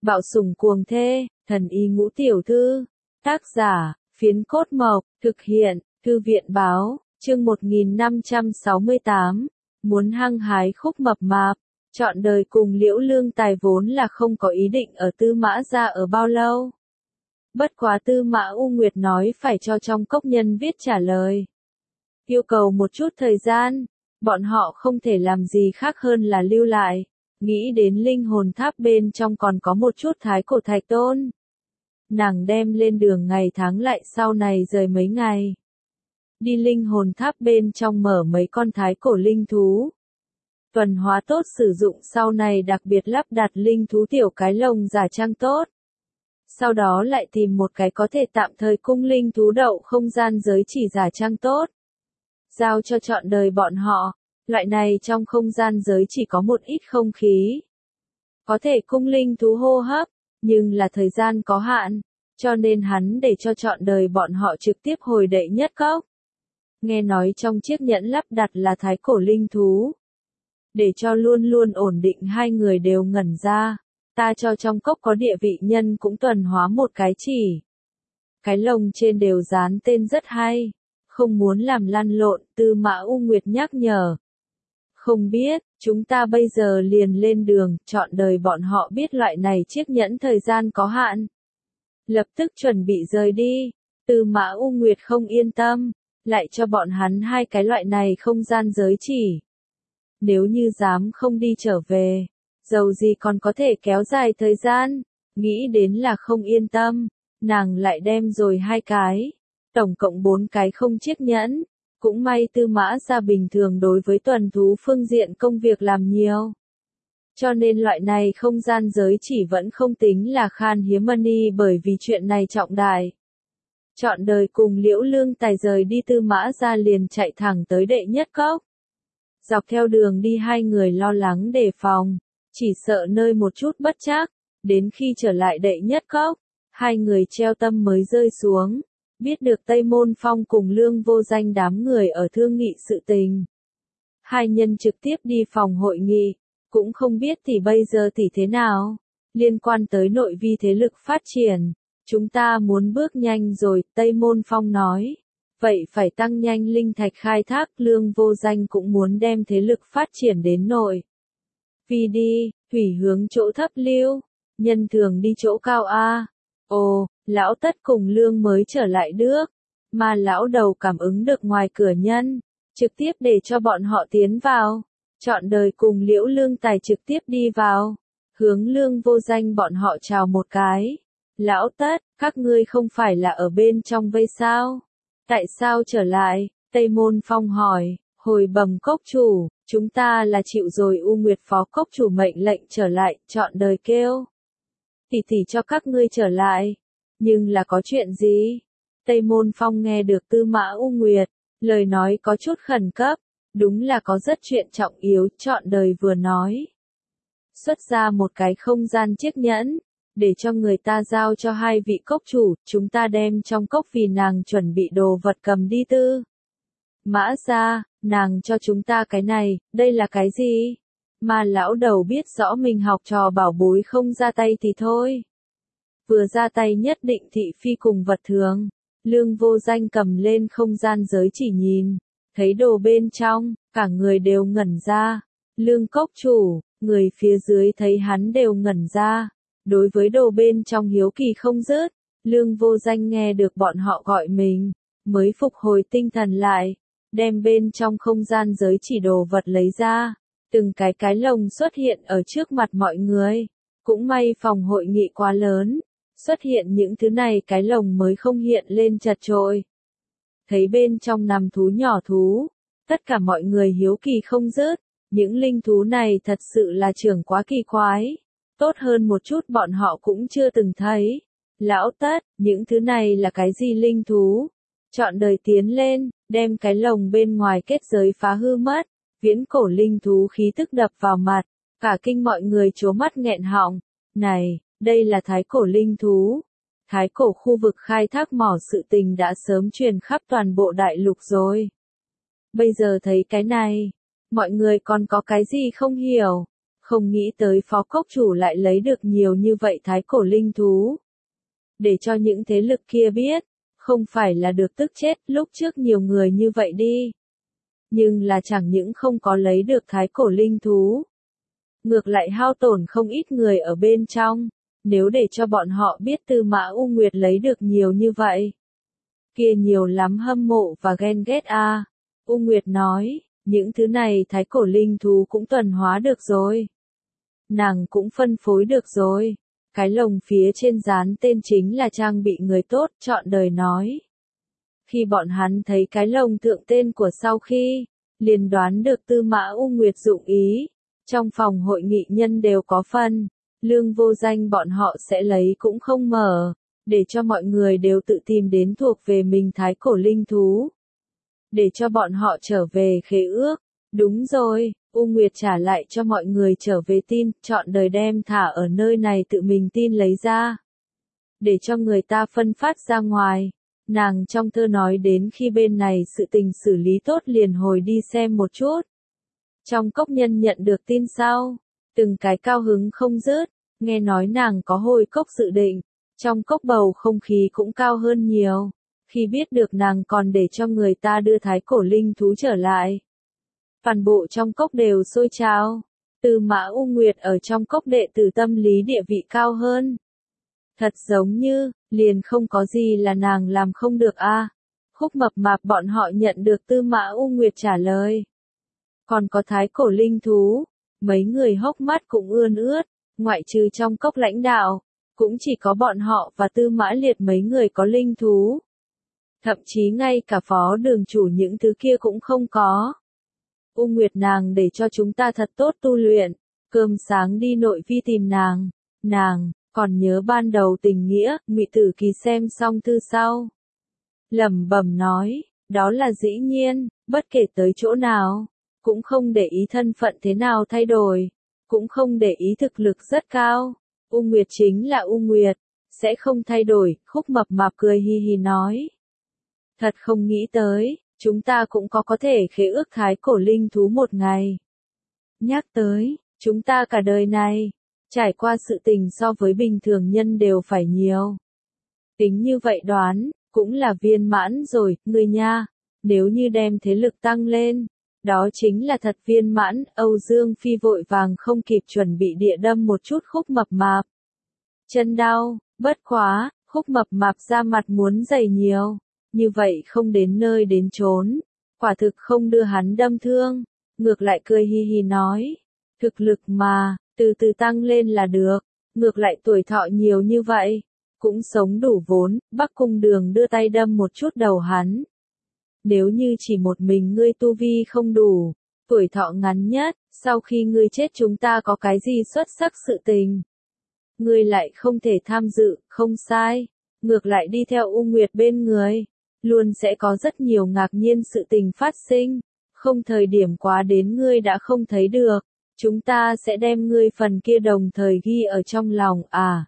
Bạo sủng cuồng thê, thần y ngũ tiểu thư. Tác giả, Phiến Cốt Mộc, thực hiện, Thư viện báo, chương 1568. Muốn hăng hái khúc mập mạp, chọn đời cùng Liễu Lương Tài vốn là không có ý định ở Tư Mã gia ở bao lâu. Bất quá Tư Mã U Nguyệt nói phải cho trong cốc nhân viết trả lời. Yêu cầu một chút thời gian, bọn họ không thể làm gì khác hơn là lưu lại. Nghĩ đến linh hồn tháp bên trong còn có một chút thái cổ thạch tôn. Nàng đem lên đường ngày tháng lại sau này rời mấy ngày. Đi linh hồn tháp bên trong mở mấy con thái cổ linh thú. Tuần hóa tốt sử dụng sau này đặc biệt lắp đặt linh thú tiểu cái lồng giả trang tốt. Sau đó lại tìm một cái có thể tạm thời cung linh thú đậu không gian giới chỉ giả trang tốt. Giao cho trọn đời bọn họ. Loại này trong không gian giới chỉ có một ít không khí. Có thể cung linh thú hô hấp, nhưng là thời gian có hạn, cho nên hắn để cho trọn đời bọn họ trực tiếp hồi đệ nhất cốc. Nghe nói trong chiếc nhẫn lắp đặt là thái cổ linh thú. Để cho luôn luôn ổn định hai người đều ngẩn ra, ta cho trong cốc có địa vị nhân cũng tuần hóa một cái chỉ. Cái lồng trên đều dán tên rất hay, không muốn làm lăn lộn, Tư Mã U Nguyệt nhắc nhở. Không biết, chúng ta bây giờ liền lên đường, chọn đời bọn họ biết loại này chiếc nhẫn thời gian có hạn. Lập tức chuẩn bị rời đi, Tư Mã U Nguyệt không yên tâm, lại cho bọn hắn hai cái loại này không gian giới chỉ. Nếu như dám không đi trở về, dầu gì còn có thể kéo dài thời gian, nghĩ đến là không yên tâm, nàng lại đem rồi hai cái, tổng cộng 4 cái không chiếc nhẫn. Cũng may Tư Mã gia bình thường đối với tuần thú phương diện công việc làm nhiều. Cho nên loại này không gian giới chỉ vẫn không tính là khan hiếm money bởi vì chuyện này trọng đại. Chọn đời cùng Liễu Lương Tài rời đi Tư Mã gia liền chạy thẳng tới đệ nhất cốc. Dọc theo đường đi hai người lo lắng đề phòng, chỉ sợ nơi một chút bất trắc, đến khi trở lại đệ nhất cốc, hai người treo tâm mới rơi xuống. Biết được Tây Môn Phong cùng Lương Vô Danh đám người ở thương nghị sự tình. Hai nhân trực tiếp đi phòng hội nghị, cũng không biết thì bây giờ thì thế nào. Liên quan tới nội vi thế lực phát triển, chúng ta muốn bước nhanh rồi, Tây Môn Phong nói. Vậy phải tăng nhanh linh thạch khai thác, Lương Vô Danh cũng muốn đem thế lực phát triển đến nội. Vì đi, thủy hướng chỗ thấp lưu, nhân thường đi chỗ cao A. Ồ, lão Tất cùng Lương mới trở lại nước, mà lão đầu cảm ứng được ngoài cửa nhân, trực tiếp để cho bọn họ tiến vào, chọn đời cùng Liễu Lương Tài trực tiếp đi vào, hướng Lương Vô Danh bọn họ chào một cái. Lão Tất, các ngươi không phải là ở bên trong vây sao? Tại sao trở lại? Tây Môn Phong hỏi, hồi bẩm cốc chủ, chúng ta là chịu rồi U Nguyệt phó cốc chủ mệnh lệnh trở lại, chọn đời kêu. Tỷ cho các ngươi trở lại. Nhưng là có chuyện gì? Tây Môn Phong nghe được Tư Mã U Nguyệt, lời nói có chút khẩn cấp, đúng là có rất chuyện trọng yếu, chọn đời vừa nói. Xuất ra một cái không gian chiếc nhẫn, để cho người ta giao cho hai vị cốc chủ, chúng ta đem trong cốc vì nàng chuẩn bị đồ vật cầm đi Tư Mã gia, nàng cho chúng ta cái này, đây là cái gì? Mà lão đầu biết rõ mình học trò bảo bối không ra tay thì thôi. Vừa ra tay nhất định thị phi cùng vật thường. Lương Vô Danh cầm lên không gian giới chỉ nhìn, thấy đồ bên trong, cả người đều ngẩn ra. Lương cốc chủ, người phía dưới thấy hắn đều ngẩn ra. Đối với đồ bên trong hiếu kỳ không dứt, Lương Vô Danh nghe được bọn họ gọi mình, mới phục hồi tinh thần lại, đem bên trong không gian giới chỉ đồ vật lấy ra. Từng cái lồng xuất hiện ở trước mặt mọi người. Cũng may phòng hội nghị quá lớn, xuất hiện những thứ này cái lồng mới không hiện lên chật chội. Thấy bên trong nằm thú nhỏ thú, tất cả mọi người hiếu kỳ không dứt, những linh thú này thật sự là trưởng quá kỳ quái. Tốt hơn một chút bọn họ cũng chưa từng thấy. Lão Tất, những thứ này là cái gì linh thú? Chọn đời tiến lên, đem cái lồng bên ngoài kết giới phá hư mất. Viễn cổ linh thú khí tức đập vào mặt, cả kinh mọi người trố mắt nghẹn họng. Này, đây là thái cổ linh thú. Thái cổ khu vực khai thác mỏ sự tình đã sớm truyền khắp toàn bộ đại lục rồi. Bây giờ thấy cái này, mọi người còn có cái gì không hiểu? Không nghĩ tới phó cốc chủ lại lấy được nhiều như vậy thái cổ linh thú. Để cho những thế lực kia biết, không phải là được tức chết lúc trước nhiều người như vậy đi. Nhưng là chẳng những không có lấy được thái cổ linh thú. Ngược lại hao tổn không ít người ở bên trong, nếu để cho bọn họ biết Tư Mã U Nguyệt lấy được nhiều như vậy. Kia nhiều lắm hâm mộ và ghen ghét a. U Nguyệt nói, những thứ này thái cổ linh thú cũng tuần hóa được rồi. Nàng cũng phân phối được rồi. Cái lồng phía trên dán tên chính là trang bị người tốt chọn đời nói. Khi bọn hắn thấy cái lồng thượng tên của sau khi, liền đoán được Tư Mã U Nguyệt dụng ý. Trong phòng hội nghị nhân đều có phân, lương vô danh bọn họ sẽ lấy cũng không mở, để cho mọi người đều tự tìm đến thuộc về mình thái cổ linh thú. Để cho bọn họ trở về khế ước. Đúng rồi, U Nguyệt trả lại cho mọi người trở về tin, chọn đời đem thả ở nơi này tự mình tin lấy ra. Để cho người ta phân phát ra ngoài. Nàng trong thơ nói đến khi bên này sự tình xử lý tốt liền hồi đi xem một chút. Trong cốc nhân nhận được tin sau, từng cái cao hứng không dứt, nghe nói nàng có hồi cốc dự định, trong cốc bầu không khí cũng cao hơn nhiều, khi biết được nàng còn để cho người ta đưa thái cổ linh thú trở lại. Toàn bộ trong cốc đều sôi trào, Tư Mã U Nguyệt ở trong cốc đệ tử tâm lý địa vị cao hơn. Thật giống như, liền không có gì là nàng làm không được a. Khúc Mập Mạp bọn họ nhận được Tư Mã U Nguyệt trả lời. Còn có thái cổ linh thú, mấy người hốc mắt cũng ươn ướt, ngoại trừ trong cốc lãnh đạo, cũng chỉ có bọn họ và Tư Mã Liệt mấy người có linh thú. Thậm chí ngay cả phó đường chủ những thứ kia cũng không có. U Nguyệt nàng để cho chúng ta thật tốt tu luyện, cơm sáng đi nội vi tìm nàng, còn nhớ ban đầu tình nghĩa, Ngụy Tử Kỳ xem xong thư sau. Lẩm bẩm nói, đó là dĩ nhiên, bất kể tới chỗ nào. Cũng không để ý thân phận thế nào thay đổi, cũng không để ý thực lực rất cao. U Nguyệt chính là U Nguyệt, sẽ không thay đổi, Khúc Mập Mạp cười hi hi nói. Thật không nghĩ tới, chúng ta cũng có thể khế ước thái cổ linh thú một ngày. Nhắc tới, chúng ta cả đời này, trải qua sự tình so với bình thường nhân đều phải nhiều. Tính như vậy đoán, cũng là viên mãn rồi, người nha, nếu như đem thế lực tăng lên. Đó chính là thật viên mãn, Âu Dương Phi vội vàng không kịp chuẩn bị địa đâm một chút Khúc Mập Mạp. Chân đau, bất quá, Khúc Mập Mạp ra mặt muốn dày nhiều, như vậy không đến nơi đến chốn, quả thực không đưa hắn đâm thương, ngược lại cười hi hi nói, thực lực mà, từ từ tăng lên là được, ngược lại tuổi thọ nhiều như vậy, cũng sống đủ vốn, Bắc Cung Đường đưa tay đâm một chút đầu hắn. Nếu như chỉ một mình ngươi tu vi không đủ, tuổi thọ ngắn nhất, sau khi ngươi chết chúng ta có cái gì xuất sắc sự tình. Ngươi lại không thể tham dự, không sai, ngược lại đi theo U Nguyệt bên người, luôn sẽ có rất nhiều ngạc nhiên sự tình phát sinh, không thời điểm quá đến ngươi đã không thấy được, chúng ta sẽ đem ngươi phần kia đồng thời ghi ở trong lòng à.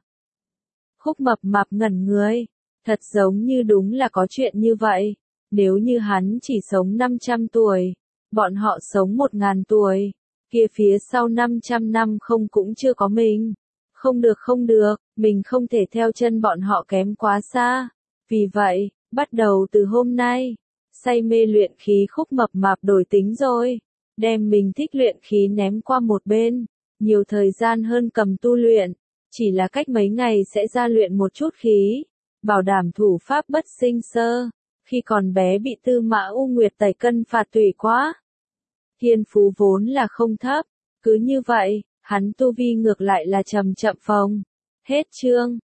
Khúc Mập Mạp ngẩn người, thật giống như đúng là có chuyện như vậy. Nếu như hắn chỉ sống 500 tuổi, bọn họ sống 1000 tuổi, kia phía sau 500 năm không cũng chưa có mình. Không được, mình không thể theo chân bọn họ kém quá xa. Vì vậy, bắt đầu từ hôm nay, say mê luyện khí Khúc Mập Mạp đổi tính rồi, đem mình thích luyện khí ném qua một bên, nhiều thời gian hơn cầm tu luyện, chỉ là cách mấy ngày sẽ ra luyện một chút khí, bảo đảm thủ pháp bất sinh sơ. Khi còn bé bị Tư Mã U Nguyệt tẩy cân phạt tùy quá. Thiên phú vốn là không thấp, cứ như vậy, hắn tu vi ngược lại là chậm phồng. Hết chương.